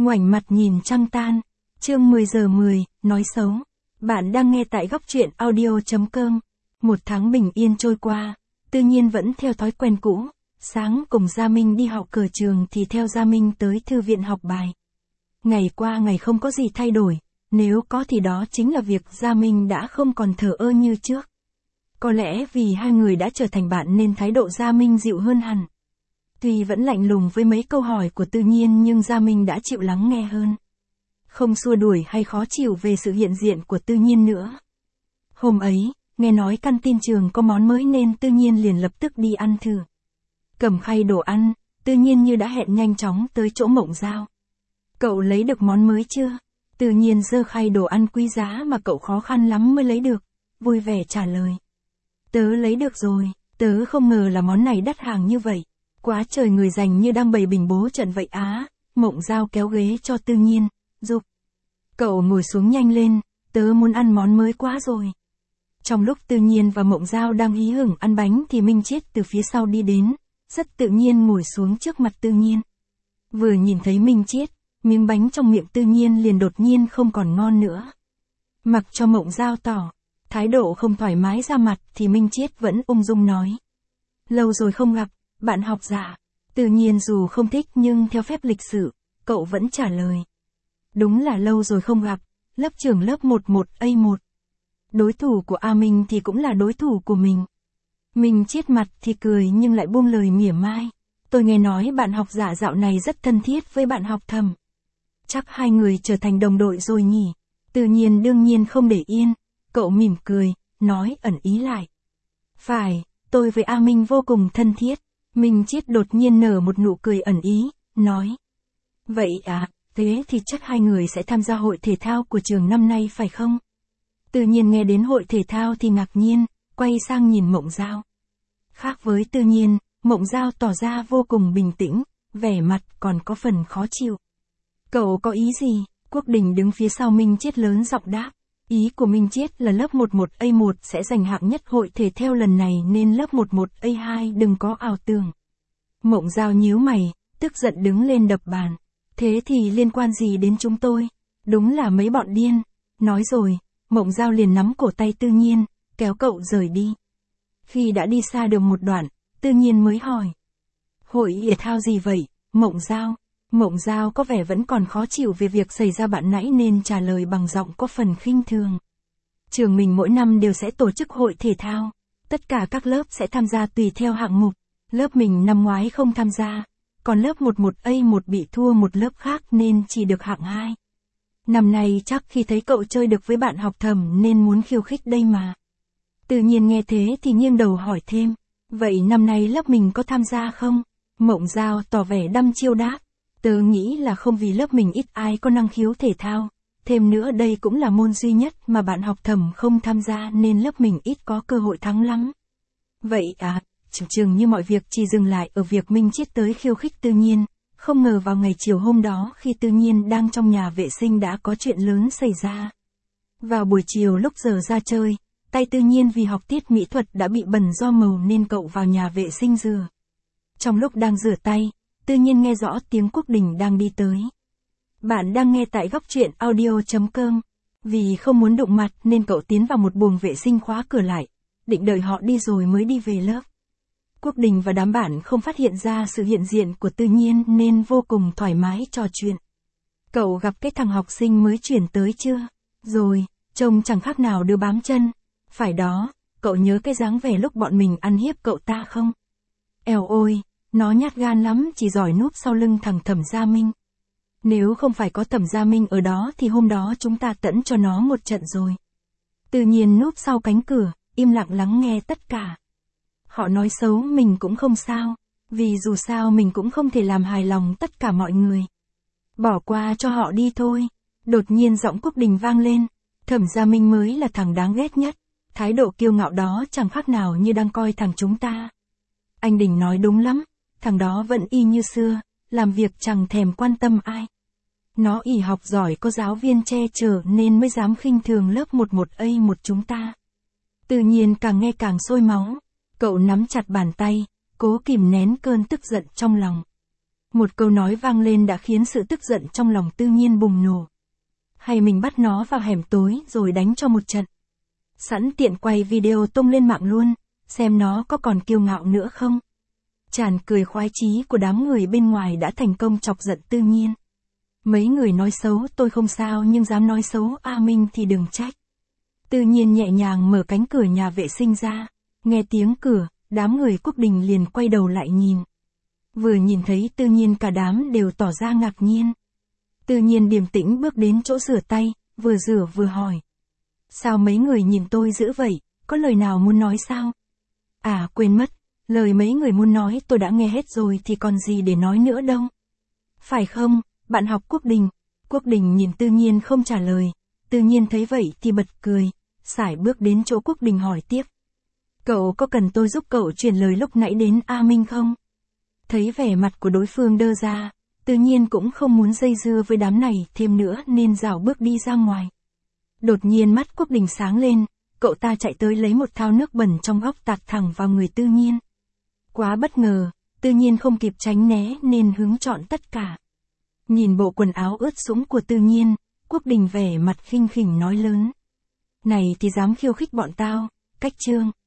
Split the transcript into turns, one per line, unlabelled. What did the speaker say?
Ngoảnh mặt nhìn trăng tan. Chương 10 giờ 10, nói xấu. Bạn đang nghe tại góc truyện audio.com. Một tháng bình yên trôi qua, Tư Nhiên vẫn theo thói quen cũ. Sáng cùng Gia Minh đi học cờ trường thì theo Gia Minh tới thư viện học bài. Ngày qua ngày không có gì thay đổi, nếu có thì đó chính là việc Gia Minh đã không còn thờ ơ như trước. Có lẽ vì hai người đã trở thành bạn nên thái độ Gia Minh dịu hơn hẳn. Tuy vẫn lạnh lùng với mấy câu hỏi của Tư Nhiên nhưng Gia Minh đã chịu lắng nghe hơn. Không xua đuổi hay khó chịu về sự hiện diện của Tư Nhiên nữa. Hôm ấy, nghe nói căn tin trường có món mới nên Tư Nhiên liền lập tức đi ăn thử. Cầm khay đồ ăn, Tư Nhiên như đã hẹn nhanh chóng tới chỗ Mộng Giao. Cậu lấy được món mới chưa? Tư Nhiên giơ khay đồ ăn quý giá mà cậu khó khăn lắm mới lấy được, vui vẻ trả lời. Tớ lấy được rồi, tớ không ngờ là món này đắt hàng như vậy. Quá trời người dành như đang bày bình bố trận vậy á. Mộng Giao kéo ghế cho Tư Nhiên, giục. Cậu ngồi xuống nhanh lên, tớ muốn ăn món mới quá rồi. Trong lúc Tư Nhiên và Mộng Giao đang hí hửng ăn bánh thì Minh Chiết từ phía sau đi đến, rất tự nhiên ngồi xuống trước mặt Tư Nhiên. Vừa nhìn thấy Minh Chiết, miếng bánh trong miệng Tư Nhiên liền đột nhiên không còn ngon nữa. Mặc cho Mộng Giao tỏ thái độ không thoải mái ra mặt thì Minh Chiết vẫn ung dung nói. Lâu rồi không gặp, bạn học giả. Tư Nhiên dù không thích nhưng theo phép lịch sự, cậu vẫn trả lời. Đúng là lâu rồi không gặp, lớp trưởng lớp 11A1. Đối thủ của A Minh thì cũng là đối thủ của mình. Minh Chiết mặt thì cười nhưng lại buông lời mỉa mai. Tôi nghe nói bạn học giả dạo này rất thân thiết với bạn học thầm. Chắc hai người trở thành đồng đội rồi nhỉ. Tư Nhiên đương nhiên không để yên. Cậu mỉm cười, nói ẩn ý lại. Phải, tôi với A Minh vô cùng thân thiết. Minh Chiết đột nhiên nở một nụ cười ẩn ý, nói. Vậy à, thế thì chắc hai người sẽ tham gia hội thể thao của trường năm nay phải không? Tư Nhiên nghe đến hội thể thao thì ngạc nhiên, quay sang nhìn Mộng Giao. Khác với Tư Nhiên, Mộng Giao tỏ ra vô cùng bình tĩnh, vẻ mặt còn có phần khó chịu. Cậu có ý gì? Quốc Đình đứng phía sau Minh Chiết lớn giọng đáp. Ý của Minh Chiết là lớp 11A1 sẽ giành hạng nhất hội thể thao lần này nên lớp 11A2 đừng có ảo tưởng. Mộng Giao nhíu mày, tức giận đứng lên đập bàn. Thế thì liên quan gì đến chúng tôi? Đúng là mấy bọn điên. Nói rồi, Mộng Giao liền nắm cổ tay Tư Nhiên, kéo cậu rời đi. Khi đã đi xa được một đoạn, Tư Nhiên mới hỏi. Hội thể thao gì vậy, Mộng Giao? Mộng Giao có vẻ vẫn còn khó chịu về việc xảy ra bạn nãy nên trả lời bằng giọng có phần khinh thường. Trường mình mỗi năm đều sẽ tổ chức hội thể thao. Tất cả các lớp sẽ tham gia tùy theo hạng mục. Lớp mình năm ngoái không tham gia. Còn lớp 11A1 bị thua một lớp khác nên chỉ được hạng 2. Năm nay chắc khi thấy cậu chơi được với bạn học thầm nên muốn khiêu khích đây mà. Tự nhiên nghe thế thì nghiêng đầu hỏi thêm. Vậy năm nay lớp mình có tham gia không? Mộng Giao tỏ vẻ đăm chiêu đáp. Tớ nghĩ là không vì lớp mình ít ai có năng khiếu thể thao. Thêm nữa đây cũng là môn duy nhất mà bạn học thầm không tham gia nên lớp mình ít có cơ hội thắng lắm. Vậy à, chừng như mọi việc chỉ dừng lại ở việc Minh Chiết tới khiêu khích Tư Nhiên. Không ngờ vào ngày chiều hôm đó khi Tư Nhiên đang trong nhà vệ sinh đã có chuyện lớn xảy ra. Vào buổi chiều lúc giờ ra chơi, tay Tư Nhiên vì học tiết mỹ thuật đã bị bẩn do màu nên cậu vào nhà vệ sinh rửa. Trong lúc đang rửa tay, Tư Nhiên nghe rõ tiếng Quốc Đình đang đi tới. Bạn đang nghe tại góc truyện audio.com. Vì không muốn đụng mặt nên cậu tiến vào một buồng vệ sinh khóa cửa lại, định đợi họ đi rồi mới đi về lớp. Quốc Đình và đám bạn không phát hiện ra sự hiện diện của Tư Nhiên nên vô cùng thoải mái trò chuyện. Cậu gặp cái thằng học sinh mới chuyển tới chưa? Rồi, trông chẳng khác nào đứa bám chân. Phải đó, cậu nhớ cái dáng vẻ lúc bọn mình ăn hiếp cậu ta không? Eo ôi, nó nhát gan lắm chỉ giỏi núp sau lưng thằng Thẩm Gia Minh. Nếu không phải có Thẩm Gia Minh ở đó thì hôm đó chúng ta tẫn cho nó một trận rồi. Tự nhiên núp sau cánh cửa, im lặng lắng nghe tất cả. Họ nói xấu mình cũng không sao, vì dù sao mình cũng không thể làm hài lòng tất cả mọi người. Bỏ qua cho họ đi thôi. Đột nhiên giọng Quốc Đình vang lên. Thẩm Gia Minh mới là thằng đáng ghét nhất. Thái độ kiêu ngạo đó chẳng khác nào như đang coi thằng chúng ta. Anh Đình nói đúng lắm. Thằng đó vẫn y như xưa, làm việc chẳng thèm quan tâm ai. Nó ỷ học giỏi có giáo viên che chở nên mới dám khinh thường lớp 11A1 chúng ta. Tự nhiên càng nghe càng sôi máu. Cậu nắm chặt bàn tay, cố kìm nén cơn tức giận trong lòng. Một câu nói vang lên đã khiến sự tức giận trong lòng Tư Nhiên bùng nổ. Hay mình bắt nó vào hẻm tối rồi đánh cho một trận. Sẵn tiện quay video tung lên mạng luôn, xem nó có còn kiêu ngạo nữa không. Tràn cười khoái chí của đám người bên ngoài đã thành công chọc giận Tư Nhiên. Mấy người nói xấu tôi không sao nhưng dám nói xấu A Minh thì đừng trách. Tư Nhiên nhẹ nhàng mở cánh cửa nhà vệ sinh ra. Nghe tiếng cửa, đám người Quốc Đình liền quay đầu lại nhìn. Vừa nhìn thấy Tư Nhiên cả đám đều tỏ ra ngạc nhiên. Tư Nhiên điềm tĩnh bước đến chỗ rửa tay, vừa rửa vừa hỏi. Sao mấy người nhìn tôi dữ vậy, có lời nào muốn nói sao? À quên mất, lời mấy người muốn nói tôi đã nghe hết rồi thì còn gì để nói nữa đâu. Phải không, bạn học Quốc Đình? Quốc Đình nhìn Tư Nhiên không trả lời. Tư Nhiên thấy vậy thì bật cười, sải bước đến chỗ Quốc Đình hỏi tiếp. Cậu có cần tôi giúp cậu truyền lời lúc nãy đến A Minh không? Thấy vẻ mặt của đối phương đơ ra, Tư Nhiên cũng không muốn dây dưa với đám này thêm nữa nên rảo bước đi ra ngoài. Đột nhiên mắt Quốc Đình sáng lên, cậu ta chạy tới lấy một thao nước bẩn trong góc tạt thẳng vào người Tư Nhiên. Quá bất ngờ, Tư Nhiên không kịp tránh né nên hứng chọn tất cả. Nhìn bộ quần áo ướt sũng của Tư Nhiên, Quốc Đình vẻ mặt khinh khỉnh nói lớn. Này thì dám khiêu khích bọn tao, cách trương.